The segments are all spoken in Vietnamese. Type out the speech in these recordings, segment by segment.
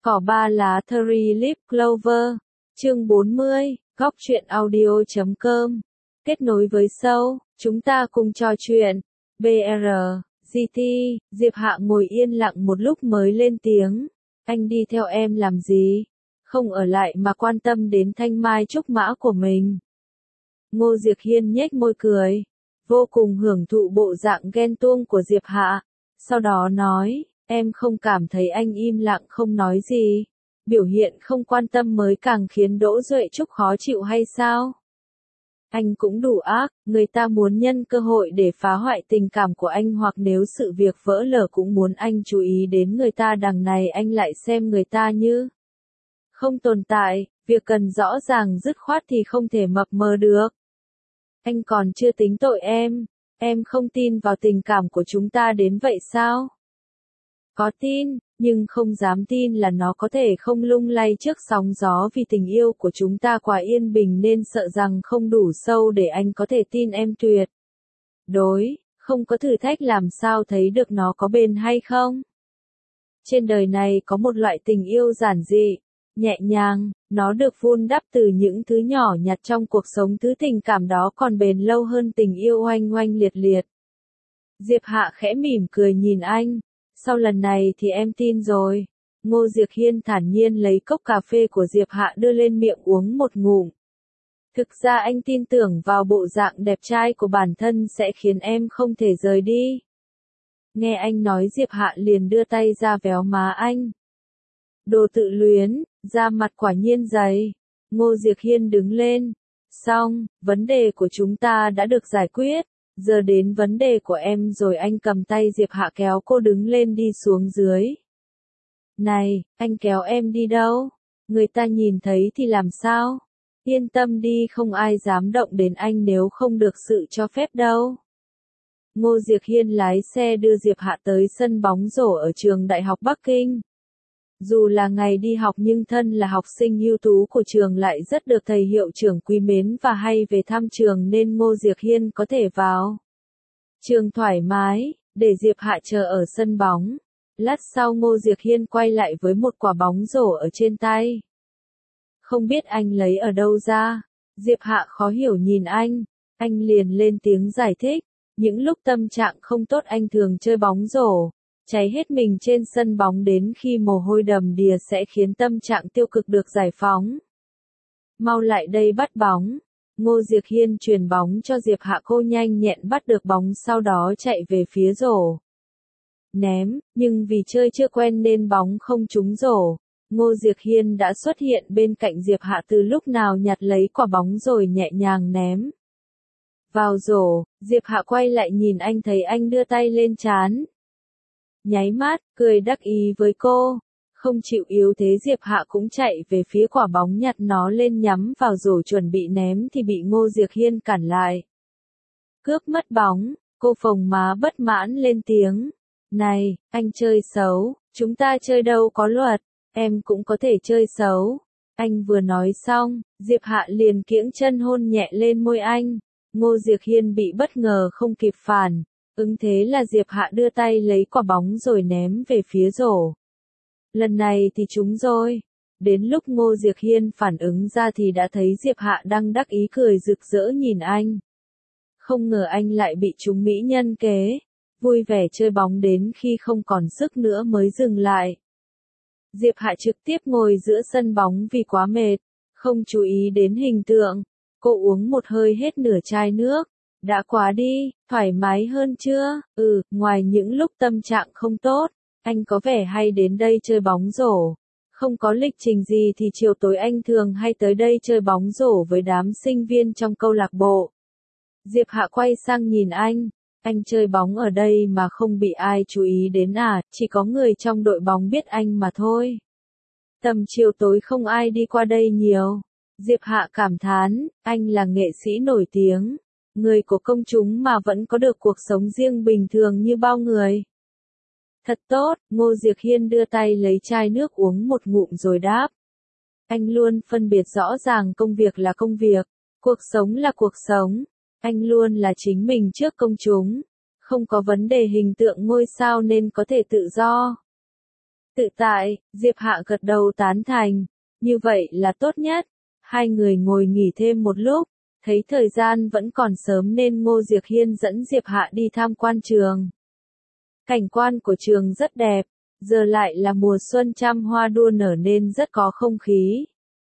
Cỏ ba lá Three Leaf Clover. Chương 40, góc truyện audio.com. Kết nối với show, chúng ta cùng trò chuyện. BR, GT, Diệp Hạ ngồi yên lặng một lúc mới lên tiếng. Anh đi theo em làm gì? Không ở lại mà quan tâm đến thanh mai trúc mã của mình. Ngô Diệc Hiên nhếch môi cười, vô cùng hưởng thụ bộ dạng ghen tuông của Diệp Hạ. Sau đó nói, em không cảm thấy anh im lặng không nói gì. Biểu hiện không quan tâm mới càng khiến Đỗ Duệ Trúc khó chịu hay sao? Anh cũng đủ ác, người ta muốn nhân cơ hội để phá hoại tình cảm của anh, hoặc nếu sự việc vỡ lở cũng muốn anh chú ý đến người ta, đằng này anh lại xem người ta như không tồn tại, việc cần rõ ràng dứt khoát thì không thể mập mờ được. Anh còn chưa tính tội em không tin vào tình cảm của chúng ta đến vậy sao? Có tin, nhưng không dám tin là nó có thể không lung lay trước sóng gió, vì tình yêu của chúng ta quá yên bình nên sợ rằng không đủ sâu để anh có thể tin em tuyệt đối, không có thử thách làm sao thấy được nó có bền hay không. Trên đời này có một loại tình yêu giản dị, nhẹ nhàng, nó được vun đắp từ những thứ nhỏ nhặt trong cuộc sống, thứ tình cảm đó còn bền lâu hơn tình yêu oanh oanh liệt liệt. Diệp Hạ khẽ mỉm cười nhìn anh. Sau lần này thì em tin rồi. Ngô Diệc Hiên thản nhiên lấy cốc cà phê của Diệp Hạ đưa lên miệng uống một ngụm. Thực ra anh tin tưởng vào bộ dạng đẹp trai của bản thân sẽ khiến em không thể rời đi. Nghe anh nói, Diệp Hạ liền đưa tay ra véo má anh. Đồ tự luyến, da mặt quả nhiên dày. Ngô Diệc Hiên đứng lên. Xong, vấn đề của chúng ta đã được giải quyết. Giờ đến vấn đề của em rồi. Anh cầm tay Diệp Hạ kéo cô đứng lên đi xuống dưới. Này, anh kéo em đi đâu? Người ta nhìn thấy thì làm sao? Yên tâm đi, không ai dám động đến anh nếu không được sự cho phép đâu. Ngô Diệc Hiên lái xe đưa Diệp Hạ tới sân bóng rổ ở trường Đại học Bắc Kinh. Dù là ngày đi học nhưng thân là học sinh ưu tú của trường lại rất được thầy hiệu trưởng quý mến và hay về thăm trường, nên Ngô Diệc Hiên có thể vào trường thoải mái, để Diệp Hạ chờ ở sân bóng. Lát sau Ngô Diệc Hiên quay lại với một quả bóng rổ ở trên tay. Không biết anh lấy ở đâu ra? Diệp Hạ khó hiểu nhìn anh liền lên tiếng giải thích. Những lúc tâm trạng không tốt anh thường chơi bóng rổ, cháy hết mình trên sân bóng, đến khi mồ hôi đầm đìa sẽ khiến tâm trạng tiêu cực được giải phóng. Mau lại đây bắt bóng. Ngô Diệc Hiên chuyền bóng cho Diệp Hạ, cô nhanh nhẹn bắt được bóng sau đó chạy về phía rổ. Ném, nhưng vì chơi chưa quen nên bóng không trúng rổ. Ngô Diệc Hiên đã xuất hiện bên cạnh Diệp Hạ từ lúc nào, nhặt lấy quả bóng rồi nhẹ nhàng ném vào rổ. Diệp Hạ quay lại nhìn anh, thấy anh đưa tay lên trán, nháy mắt, cười đắc ý với cô. Không chịu yếu thế, Diệp Hạ cũng chạy về phía quả bóng, nhặt nó lên nhắm vào rổ chuẩn bị ném thì bị Ngô Diệc Hiên cản lại. Cướp mất bóng, cô phồng má bất mãn lên tiếng. Này, anh chơi xấu, chúng ta chơi đâu có luật, em cũng có thể chơi xấu. Anh vừa nói xong, Diệp Hạ liền kiễng chân hôn nhẹ lên môi anh. Ngô Diệc Hiên bị bất ngờ không kịp phản ứng, thế là Diệp Hạ đưa tay lấy quả bóng rồi ném về phía rổ. Lần này thì trúng rồi. Đến lúc Ngô Diệc Hiên phản ứng ra thì đã thấy Diệp Hạ đang đắc ý cười rực rỡ nhìn anh. Không ngờ anh lại bị trúng mỹ nhân kế. Vui vẻ chơi bóng đến khi không còn sức nữa mới dừng lại. Diệp Hạ trực tiếp ngồi giữa sân bóng vì quá mệt, không chú ý đến hình tượng. Cô uống một hơi hết nửa chai nước. Đã quá đi, thoải mái hơn chưa? Ngoài những lúc tâm trạng không tốt, anh có vẻ hay đến đây chơi bóng rổ. Không có lịch trình gì thì chiều tối anh thường hay tới đây chơi bóng rổ với đám sinh viên trong câu lạc bộ. Diệp Hạ quay sang nhìn anh chơi bóng ở đây mà không bị ai chú ý đến à? Chỉ có người trong đội bóng biết anh mà thôi. Tầm chiều tối không ai đi qua đây nhiều. Diệp Hạ cảm thán, anh là nghệ sĩ nổi tiếng, người của công chúng mà vẫn có được cuộc sống riêng bình thường như bao người. Thật tốt. Ngô Diệc Hiên đưa tay lấy chai nước uống một ngụm rồi đáp. Anh luôn phân biệt rõ ràng công việc là công việc, cuộc sống là cuộc sống. Anh luôn là chính mình trước công chúng, không có vấn đề hình tượng ngôi sao nên có thể tự do Tự tại, Diệp Hạ gật đầu tán thành. Như vậy là tốt nhất. Hai người ngồi nghỉ thêm một lúc. Thấy thời gian vẫn còn sớm nên Ngô Diệc Hiên dẫn Diệp Hạ đi tham quan trường. Cảnh quan của trường rất đẹp. Giờ lại là mùa xuân trăm hoa đua nở nên rất có không khí.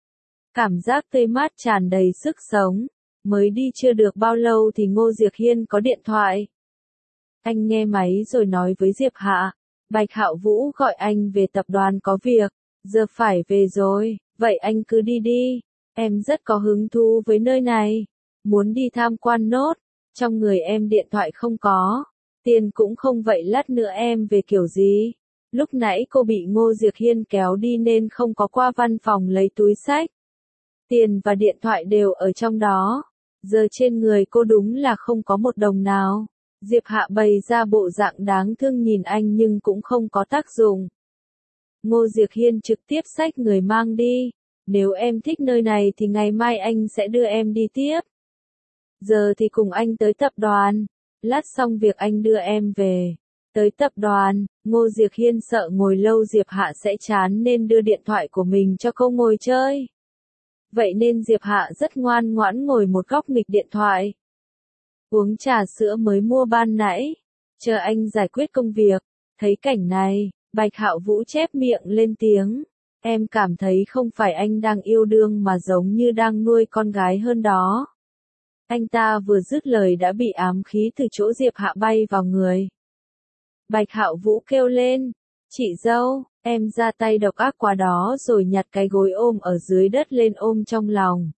Cảm giác tươi mát tràn đầy sức sống. Mới đi chưa được bao lâu thì Ngô Diệc Hiên có điện thoại. Anh nghe máy rồi nói với Diệp Hạ. Bạch Hạo Vũ gọi anh về tập đoàn có việc. Giờ phải về rồi, vậy anh cứ đi đi. Em rất có hứng thú với nơi này. Muốn đi tham quan nốt. Trong người em điện thoại không có. Tiền cũng không, vậy lát nữa em về kiểu gì? Lúc nãy cô bị Ngô Diệc Hiên kéo đi nên không có qua văn phòng lấy túi xách. Tiền và điện thoại đều ở trong đó. Giờ trên người cô đúng là không có một đồng nào. Diệp Hạ bày ra bộ dạng đáng thương nhìn anh nhưng cũng không có tác dụng. Ngô Diệc Hiên trực tiếp xách người mang đi. Nếu em thích nơi này thì ngày mai anh sẽ đưa em đi tiếp. Giờ thì cùng anh tới tập đoàn. Lát xong việc anh đưa em về. Tới tập đoàn, Ngô Diệc Hiên sợ ngồi lâu Diệp Hạ sẽ chán nên đưa điện thoại của mình cho cô ngồi chơi. Vậy nên Diệp Hạ rất ngoan ngoãn ngồi một góc nghịch điện thoại. Uống trà sữa mới mua ban nãy. Chờ anh giải quyết công việc. Thấy cảnh này, Bạch Hạo Vũ chép miệng lên tiếng. Em cảm thấy không phải anh đang yêu đương mà giống như đang nuôi con gái hơn đó. Anh ta vừa dứt lời đã bị ám khí từ chỗ Diệp Hạ bay vào người. Bạch Hạo Vũ kêu lên. Chị dâu, em ra tay độc ác quá đó rồi nhặt cái gối ôm ở dưới đất lên ôm trong lòng.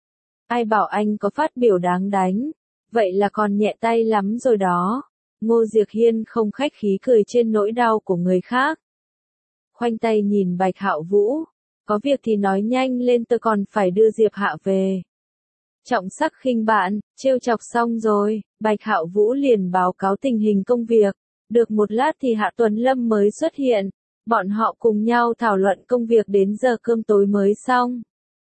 Ai bảo anh có phát biểu đáng đánh. Vậy là còn nhẹ tay lắm rồi đó. Ngô Diệc Hiên không khách khí cười trên nỗi đau của người khác. Khoanh tay nhìn Bạch Hạo Vũ. Có việc thì nói nhanh lên, tôi còn phải đưa Diệp Hạ về. Trọng sắc khinh bạn, trêu chọc xong rồi, Bạch Hạo Vũ liền báo cáo tình hình công việc. Được một lát thì Hạ Tuấn Lâm mới xuất hiện. Bọn họ cùng nhau thảo luận công việc đến giờ cơm tối mới xong.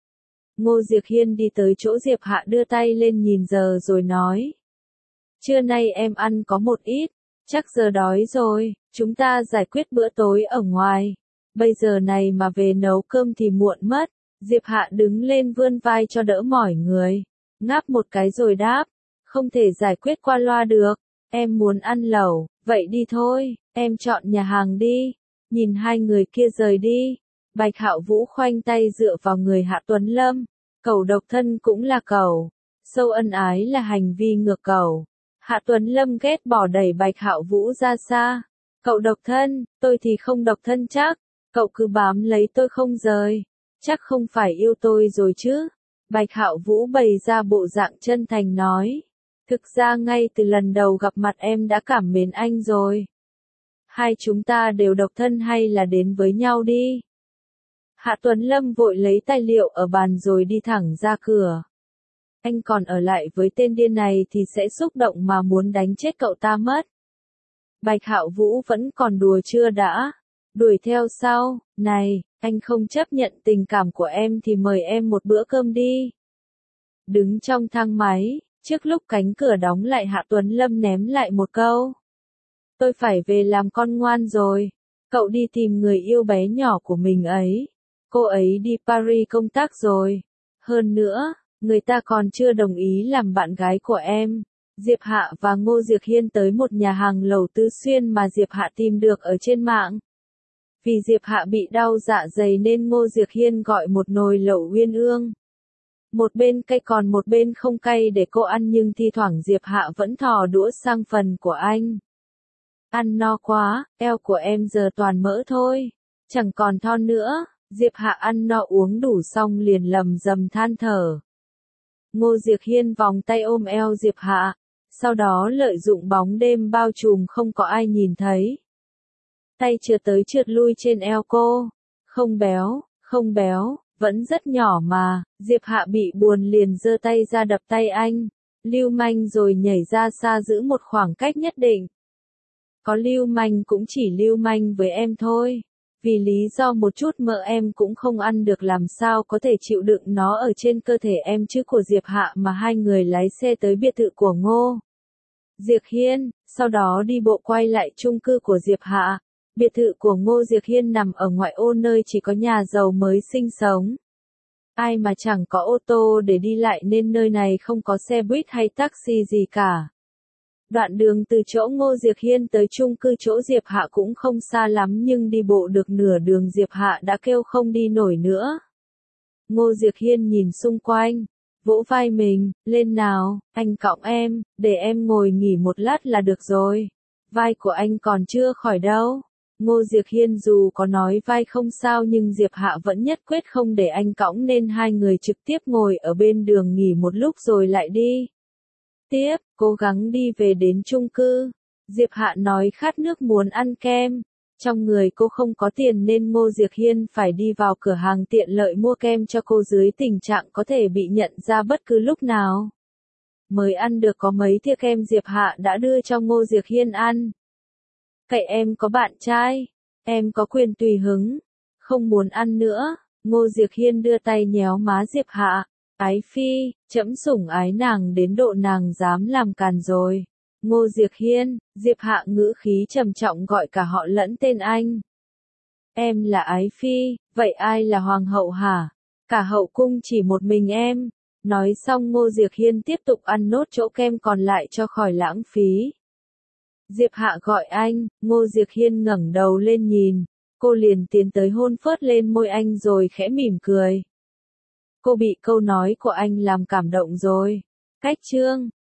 Ngô Diệc Hiên đi tới chỗ Diệp Hạ đưa tay lên nhìn giờ rồi nói. Trưa nay em ăn có một ít, chắc giờ đói rồi, chúng ta giải quyết bữa tối ở ngoài. Bây giờ này mà về nấu cơm thì muộn mất. Diệp Hạ đứng lên vươn vai cho đỡ mỏi người. Ngáp một cái rồi đáp. Không thể giải quyết qua loa được. Em muốn ăn lẩu, vậy đi thôi, em chọn nhà hàng đi. Nhìn hai người kia rời đi. Bạch Hạo Vũ khoanh tay dựa vào người Hạ Tuấn Lâm. Cẩu độc thân cũng là cẩu. Sâu ân ái là hành vi ngược cẩu. Hạ Tuấn Lâm ghét bỏ đẩy Bạch Hạo Vũ ra xa. Cậu độc thân, tôi thì không độc thân chắc. Cậu cứ bám lấy tôi không rời. Chắc không phải yêu tôi rồi chứ. Bạch Hạo Vũ bày ra bộ dạng chân thành nói. Thực ra ngay từ lần đầu gặp mặt em đã cảm mến anh rồi. Hai chúng ta đều độc thân hay là đến với nhau đi. Hạ Tuấn Lâm vội lấy tài liệu ở bàn rồi đi thẳng ra cửa. Anh còn ở lại với tên điên này thì sẽ xúc động mà muốn đánh chết cậu ta mất. Bạch Hạo Vũ vẫn còn đùa chưa đã. Đuổi theo sau, này, anh không chấp nhận tình cảm của em thì mời em một bữa cơm đi. Đứng trong thang máy, trước lúc cánh cửa đóng lại Hạ Tuấn Lâm ném lại một câu. Tôi phải về làm con ngoan rồi. Cậu đi tìm người yêu bé nhỏ của mình ấy. Cô ấy đi Paris công tác rồi. Hơn nữa, người ta còn chưa đồng ý làm bạn gái của em. Diệp Hạ và Ngô Diệc Hiên tới một nhà hàng lẩu Tứ Xuyên mà Diệp Hạ tìm được ở trên mạng. Vì Diệp Hạ bị đau dạ dày nên Ngô Diệc Hiên gọi một nồi lẩu uyên ương. Một bên cay còn một bên không cay để cô ăn, nhưng thi thoảng Diệp Hạ vẫn thò đũa sang phần của anh. Ăn no quá, eo của em giờ toàn mỡ thôi, chẳng còn thon nữa. Diệp Hạ ăn no uống đủ xong liền lầm rầm than thở. Ngô Diệc Hiên vòng tay ôm eo Diệp Hạ, sau đó lợi dụng bóng đêm bao trùm không có ai nhìn thấy. Tay trượt tới trượt lui trên eo cô. Không béo, vẫn rất nhỏ mà. Diệp Hạ bị buồn liền giơ tay ra đập tay anh. Lưu manh rồi nhảy ra xa giữ một khoảng cách nhất định. Có lưu manh cũng chỉ lưu manh với em thôi. Vì lý do một chút mỡ em cũng không ăn được, làm sao có thể chịu đựng nó ở trên cơ thể em chứ. Của Diệp Hạ mà hai người lái xe tới biệt thự của Ngô Diệc Hiên, sau đó đi bộ quay lại chung cư của Diệp Hạ. Biệt thự của Ngô Diệc Hiên nằm ở ngoại ô nơi chỉ có nhà giàu mới sinh sống. Ai mà chẳng có ô tô để đi lại nên nơi này không có xe buýt hay taxi gì cả. Đoạn đường từ chỗ Ngô Diệc Hiên tới chung cư chỗ Diệp Hạ cũng không xa lắm nhưng đi bộ được nửa đường Diệp Hạ đã kêu không đi nổi nữa. Ngô Diệc Hiên nhìn xung quanh, vỗ vai mình, lên nào, anh cõng em, để em ngồi nghỉ một lát là được rồi. Vai của anh còn chưa khỏi đâu. Ngô Diệc Hiên dù có nói vai không sao nhưng Diệp Hạ vẫn nhất quyết không để anh cõng nên hai người trực tiếp ngồi ở bên đường nghỉ một lúc rồi lại đi. Tiếp, cố gắng đi về đến chung cư. Diệp Hạ nói khát nước muốn ăn kem. Trong người cô không có tiền nên Ngô Diệc Hiên phải đi vào cửa hàng tiện lợi mua kem cho cô dưới tình trạng có thể bị nhận ra bất cứ lúc nào. Mới ăn được có mấy thìa kem Diệp Hạ đã đưa cho Ngô Diệc Hiên ăn. Cậy em có bạn trai, em có quyền tùy hứng, không muốn ăn nữa. Ngô Diệc Hiên đưa tay nhéo má Diệp Hạ. Ái phi, trẫm sủng ái nàng đến độ nàng dám làm càn rồi. Ngô Diệc Hiên, Diệp Hạ ngữ khí trầm trọng gọi cả họ lẫn tên anh. Em là ái phi, vậy ai là hoàng hậu hả? Cả hậu cung chỉ một mình em. Nói xong Ngô Diệc Hiên tiếp tục ăn nốt chỗ kem còn lại cho khỏi lãng phí. Diệp Hạ gọi anh, Ngô Diệc Hiên ngẩng đầu lên nhìn. Cô liền tiến tới hôn phớt lên môi anh rồi khẽ mỉm cười. Cô bị câu nói của anh làm cảm động rồi. Cách chương